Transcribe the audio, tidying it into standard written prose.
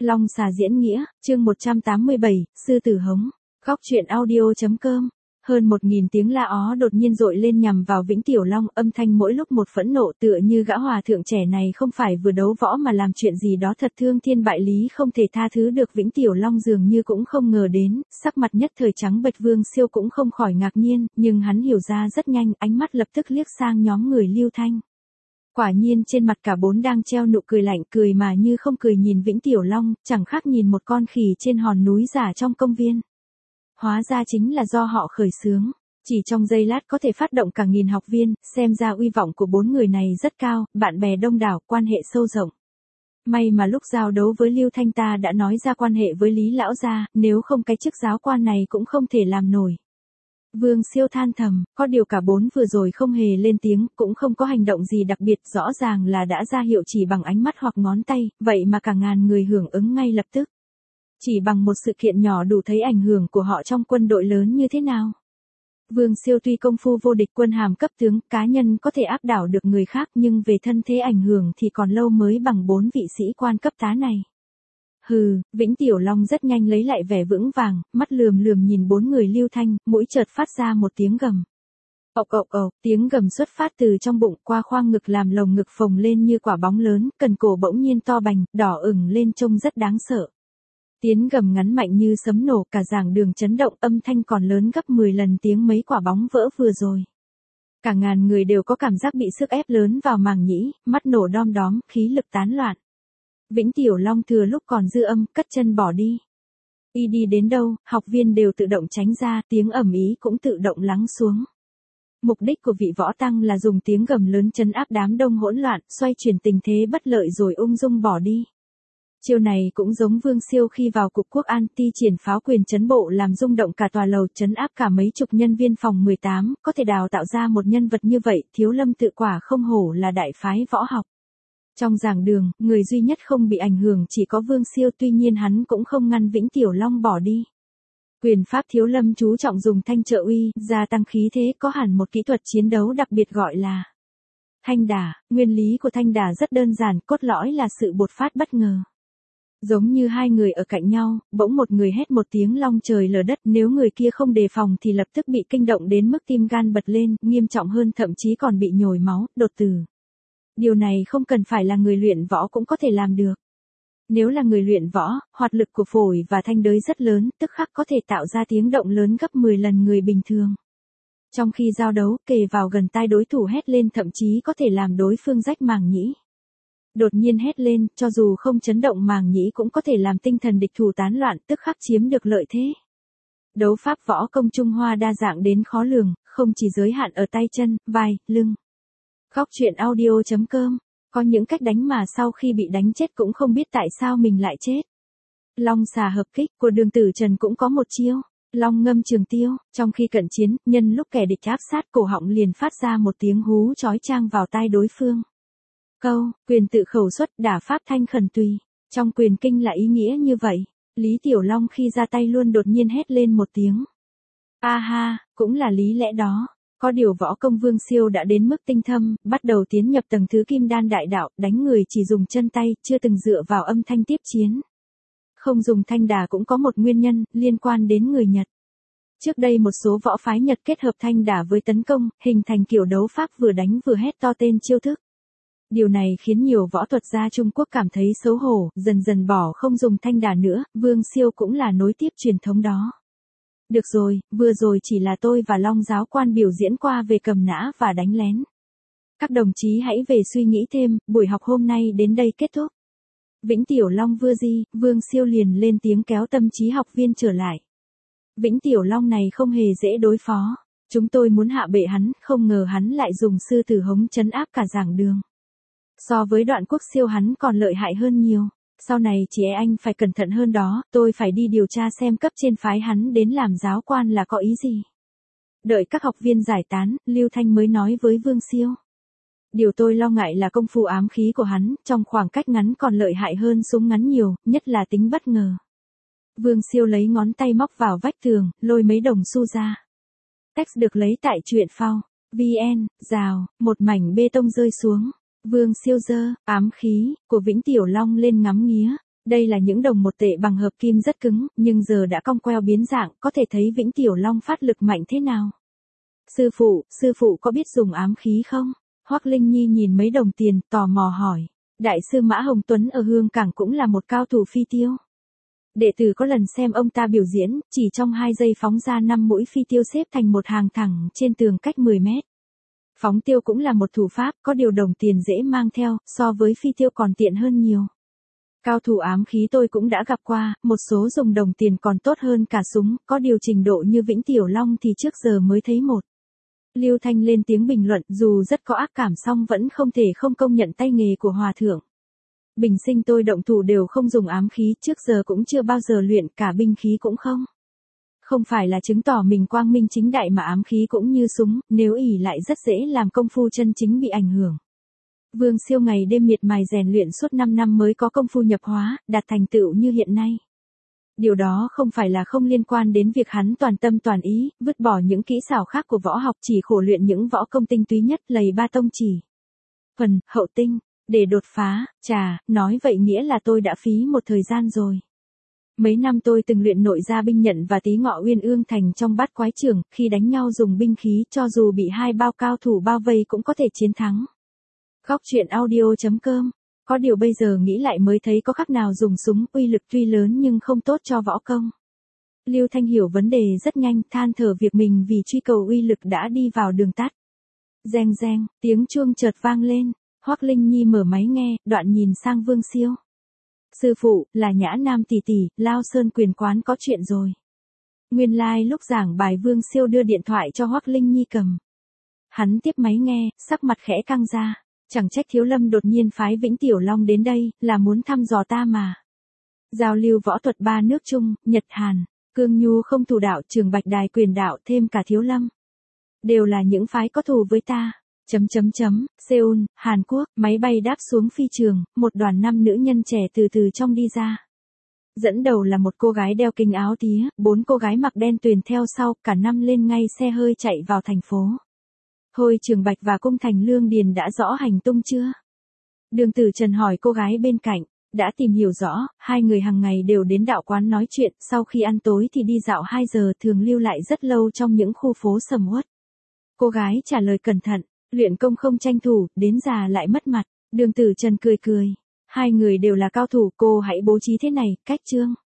Long xà diễn nghĩa, chương 187, Sư tử hống. Góc truyện audio.com. Hơn 1000 tiếng la ó đột nhiên dội lên nhằm vào Vĩnh Tiểu Long, âm thanh mỗi lúc một phẫn nộ, tựa như gã hòa thượng trẻ này không phải vừa đấu võ mà làm chuyện gì đó thật thương thiên bại lý không thể tha thứ được. Vĩnh Tiểu Long dường như cũng không ngờ đến, sắc mặt nhất thời trắng bệch. Vương Siêu cũng không khỏi ngạc nhiên, nhưng hắn hiểu ra rất nhanh, ánh mắt lập tức liếc sang nhóm người Lưu Thanh. Quả nhiên trên mặt cả bốn đang treo nụ cười lạnh, cười mà như không cười nhìn Vĩnh Tiểu Long, chẳng khác nhìn một con khỉ trên hòn núi giả trong công viên. Hóa ra chính là do họ khởi xướng. Chỉ trong giây lát có thể phát động cả nghìn học viên, xem ra uy vọng của bốn người này rất cao, bạn bè đông đảo, quan hệ sâu rộng. May mà lúc giao đấu với Lưu Thanh ta đã nói ra quan hệ với Lý Lão gia, nếu không cái chức giáo quan này cũng không thể làm nổi. Vương Siêu than thầm, có điều cả bốn vừa rồi không hề lên tiếng, cũng không có hành động gì đặc biệt, rõ ràng là đã ra hiệu chỉ bằng ánh mắt hoặc ngón tay, vậy mà cả ngàn người hưởng ứng ngay lập tức. Chỉ bằng một sự kiện nhỏ đủ thấy ảnh hưởng của họ trong quân đội lớn như thế nào. Vương Siêu tuy công phu vô địch, quân hàm cấp tướng, cá nhân có thể áp đảo được người khác, nhưng về thân thế ảnh hưởng thì còn lâu mới bằng 4 vị sĩ quan cấp tá này. Hừ, Vĩnh Tiểu Long rất nhanh lấy lại vẻ vững vàng, mắt lườm lườm nhìn bốn người Lưu Thanh, mũi chợt phát ra một tiếng gầm. Ộc ộc ộc, tiếng gầm xuất phát từ trong bụng qua khoang ngực làm lồng ngực phồng lên như quả bóng lớn, cần cổ bỗng nhiên to bành, đỏ ửng lên trông rất đáng sợ. Tiếng gầm ngắn mạnh như sấm nổ, cả giảng đường chấn động, âm thanh còn lớn gấp 10 lần tiếng mấy quả bóng vỡ vừa rồi. Cả ngàn người đều có cảm giác bị sức ép lớn vào màng nhĩ, mắt nổ đom đóm, khí lực tán loạn. Vĩnh Tiểu Long thừa lúc còn dư âm, cất chân bỏ đi. Y đi đến đâu, học viên đều tự động tránh ra, tiếng ầm ĩ cũng tự động lắng xuống. Mục đích của vị võ tăng là dùng tiếng gầm lớn trấn áp đám đông hỗn loạn, xoay chuyển tình thế bất lợi rồi ung dung bỏ đi. Chiêu này cũng giống Vương Siêu khi vào cục quốc an, ti triển pháo quyền trấn bộ làm rung động cả tòa lầu, trấn áp cả mấy chục nhân viên phòng 18, có thể đào tạo ra một nhân vật như vậy, Thiếu Lâm Tự quả không hổ là đại phái võ học. Trong giảng đường, người duy nhất không bị ảnh hưởng chỉ có Vương Siêu, tuy nhiên hắn cũng không ngăn Vĩnh Tiểu Long bỏ đi. Quyền pháp Thiếu Lâm chú trọng dùng thanh trợ uy, gia tăng khí thế, có hẳn một kỹ thuật chiến đấu đặc biệt gọi là thanh đả. Nguyên lý của thanh đả rất đơn giản, cốt lõi là sự bột phát bất ngờ. Giống như hai người ở cạnh nhau, bỗng một người hét một tiếng long trời lở đất, nếu người kia không đề phòng thì lập tức bị kinh động đến mức tim gan bật lên, nghiêm trọng hơn thậm chí còn bị nhồi máu, đột tử. Điều này không cần phải là người luyện võ cũng có thể làm được. Nếu là người luyện võ, hoạt lực của phổi và thanh đới rất lớn, tức khắc có thể tạo ra tiếng động lớn gấp 10 lần người bình thường. Trong khi giao đấu, kề vào gần tai đối thủ hét lên thậm chí có thể làm đối phương rách màng nhĩ. Đột nhiên hét lên, cho dù không chấn động màng nhĩ cũng có thể làm tinh thần địch thủ tán loạn, tức khắc chiếm được lợi thế. Đấu pháp võ công Trung Hoa đa dạng đến khó lường, không chỉ giới hạn ở tay chân, vai, lưng. Góc truyện audio.com. Có những cách đánh mà sau khi bị đánh chết cũng không biết tại sao mình lại chết. Long xà hợp kích của Đường Tử Trần cũng có một chiêu. Long ngâm trường tiêu, trong khi cận chiến, nhân lúc kẻ địch áp sát, cổ họng liền phát ra một tiếng hú chói chang vào tai đối phương. Câu, quyền tự khẩu xuất, đả pháp thanh khẩn tùy. Trong quyền kinh là ý nghĩa như vậy. Lý Tiểu Long khi ra tay luôn đột nhiên hét lên một tiếng. A ha, cũng là lý lẽ đó. Có điều võ công Vương Siêu đã đến mức tinh thâm, bắt đầu tiến nhập tầng thứ kim đan đại đạo, đánh người chỉ dùng chân tay, chưa từng dựa vào âm thanh tiếp chiến. Không dùng thanh đả cũng có một nguyên nhân, liên quan đến người Nhật. Trước đây một số võ phái Nhật kết hợp thanh đả với tấn công, hình thành kiểu đấu pháp vừa đánh vừa hét to tên chiêu thức. Điều này khiến nhiều võ thuật gia Trung Quốc cảm thấy xấu hổ, dần dần bỏ không dùng thanh đả nữa, Vương Siêu cũng là nối tiếp truyền thống đó. Được rồi, vừa rồi chỉ là tôi và Long giáo quan biểu diễn qua về cầm nã và đánh lén. Các đồng chí hãy về suy nghĩ thêm, buổi học hôm nay đến đây kết thúc. Vĩnh Tiểu Long vừa di, Vương Siêu liền lên tiếng kéo tâm trí học viên trở lại. Vĩnh Tiểu Long này không hề dễ đối phó. Chúng tôi muốn hạ bệ hắn, không ngờ hắn lại dùng sư tử hống trấn áp cả giảng đường. So với Đoạn Quốc Siêu hắn còn lợi hại hơn nhiều. Sau này chị anh phải cẩn thận hơn đó, tôi phải đi điều tra xem cấp trên phái hắn đến làm giáo quan là có ý gì. Đợi các học viên giải tán, Lưu Thanh mới nói với Vương Siêu. Điều tôi lo ngại là công phu ám khí của hắn, trong khoảng cách ngắn còn lợi hại hơn súng ngắn nhiều, nhất là tính bất ngờ. Vương Siêu lấy ngón tay móc vào vách tường, lôi mấy đồng xu ra. Text được lấy tại truyện phao. VN, rào, một mảnh bê tông rơi xuống. Vương Siêu giơ ám khí của Vĩnh Tiểu Long lên ngắm nghía. Đây là những đồng một tệ bằng hợp kim rất cứng, nhưng giờ đã cong queo biến dạng, có thể thấy Vĩnh Tiểu Long phát lực mạnh thế nào. Sư phụ có biết dùng ám khí không? Hoắc Linh Nhi nhìn mấy đồng tiền, tò mò hỏi. Đại sư Mã Hồng Tuấn ở Hương Cảng cũng là một cao thủ phi tiêu. Đệ tử có lần xem ông ta biểu diễn, chỉ trong 2 giây phóng ra 5 mũi phi tiêu xếp thành một hàng thẳng trên tường cách 10 mét. Phóng tiêu cũng là một thủ pháp, có điều đồng tiền dễ mang theo, so với phi tiêu còn tiện hơn nhiều. Cao thủ ám khí tôi cũng đã gặp qua, một số dùng đồng tiền còn tốt hơn cả súng, có điều trình độ như Vĩnh Tiểu Long thì trước giờ mới thấy một. Lưu Thanh lên tiếng bình luận, dù rất có ác cảm song vẫn không thể không công nhận tay nghề của hòa thượng. Bình sinh tôi động thủ đều không dùng ám khí, trước giờ cũng chưa bao giờ luyện, cả binh khí cũng không. Không phải là chứng tỏ mình quang minh chính đại mà ám khí cũng như súng, nếu ỷ lại rất dễ làm công phu chân chính bị ảnh hưởng. Vương Siêu ngày đêm miệt mài rèn luyện suốt 5 năm mới có công phu nhập hóa, đạt thành tựu như hiện nay. Điều đó không phải là không liên quan đến việc hắn toàn tâm toàn ý, vứt bỏ những kỹ xảo khác của võ học, chỉ khổ luyện những võ công tinh túy nhất, lầy ba tông chỉ. Phần, hậu tinh, để đột phá, nói vậy nghĩa là tôi đã phí một thời gian rồi. Mấy năm tôi từng luyện nội gia binh nhận và tí ngọ uyên ương thành trong bát quái trường, khi đánh nhau dùng binh khí, cho dù bị 2 bao cao thủ bao vây cũng có thể chiến thắng. Góc truyện audio.com. Có điều bây giờ nghĩ lại mới thấy có khác nào dùng súng, uy lực tuy lớn nhưng không tốt cho võ công. Lưu Thanh hiểu vấn đề rất nhanh, than thở việc mình vì truy cầu uy lực đã đi vào đường tắt. Reng reng, tiếng chuông chợt vang lên, Hoắc Linh Nhi mở máy nghe, đoạn nhìn sang Vương Siêu. Sư phụ, là Nhã Nam tỷ tỷ, Lao Sơn quyền quán có chuyện rồi. Nguyên lai lúc giảng bài Vương Siêu đưa điện thoại cho Hoắc Linh Nhi cầm. Hắn tiếp máy nghe, sắc mặt khẽ căng ra. Chẳng trách Thiếu Lâm đột nhiên phái Vĩnh Tiểu Long đến đây, là muốn thăm dò ta mà. Giao lưu võ thuật 3 nước Trung, Nhật Hàn, Cương Nhu không thủ đạo, Trường Bạch Đài quyền đạo, thêm cả Thiếu Lâm. Đều là những phái có thù với ta. Seoul, Hàn Quốc, máy bay đáp xuống phi trường, một đoàn 5 nữ nhân trẻ từ từ trong đi ra. Dẫn đầu là một cô gái đeo kính áo tía, 4 cô gái mặc đen tuyền theo sau, cả 5 lên ngay xe hơi chạy vào thành phố. Thôi Trường Bạch và Cung Thành Lương Điền đã rõ hành tung chưa? Đường Tử Trần hỏi cô gái bên cạnh, đã tìm hiểu rõ, 2 người hàng ngày đều đến đạo quán nói chuyện, sau khi ăn tối thì đi dạo 2 giờ, thường lưu lại rất lâu trong những khu phố sầm uất. Cô gái trả lời cẩn thận, luyện công không tranh thủ, đến già lại mất mặt. Đường Tử Trần cười cười, 2 người đều là cao thủ, cô hãy bố trí thế này, cách chương.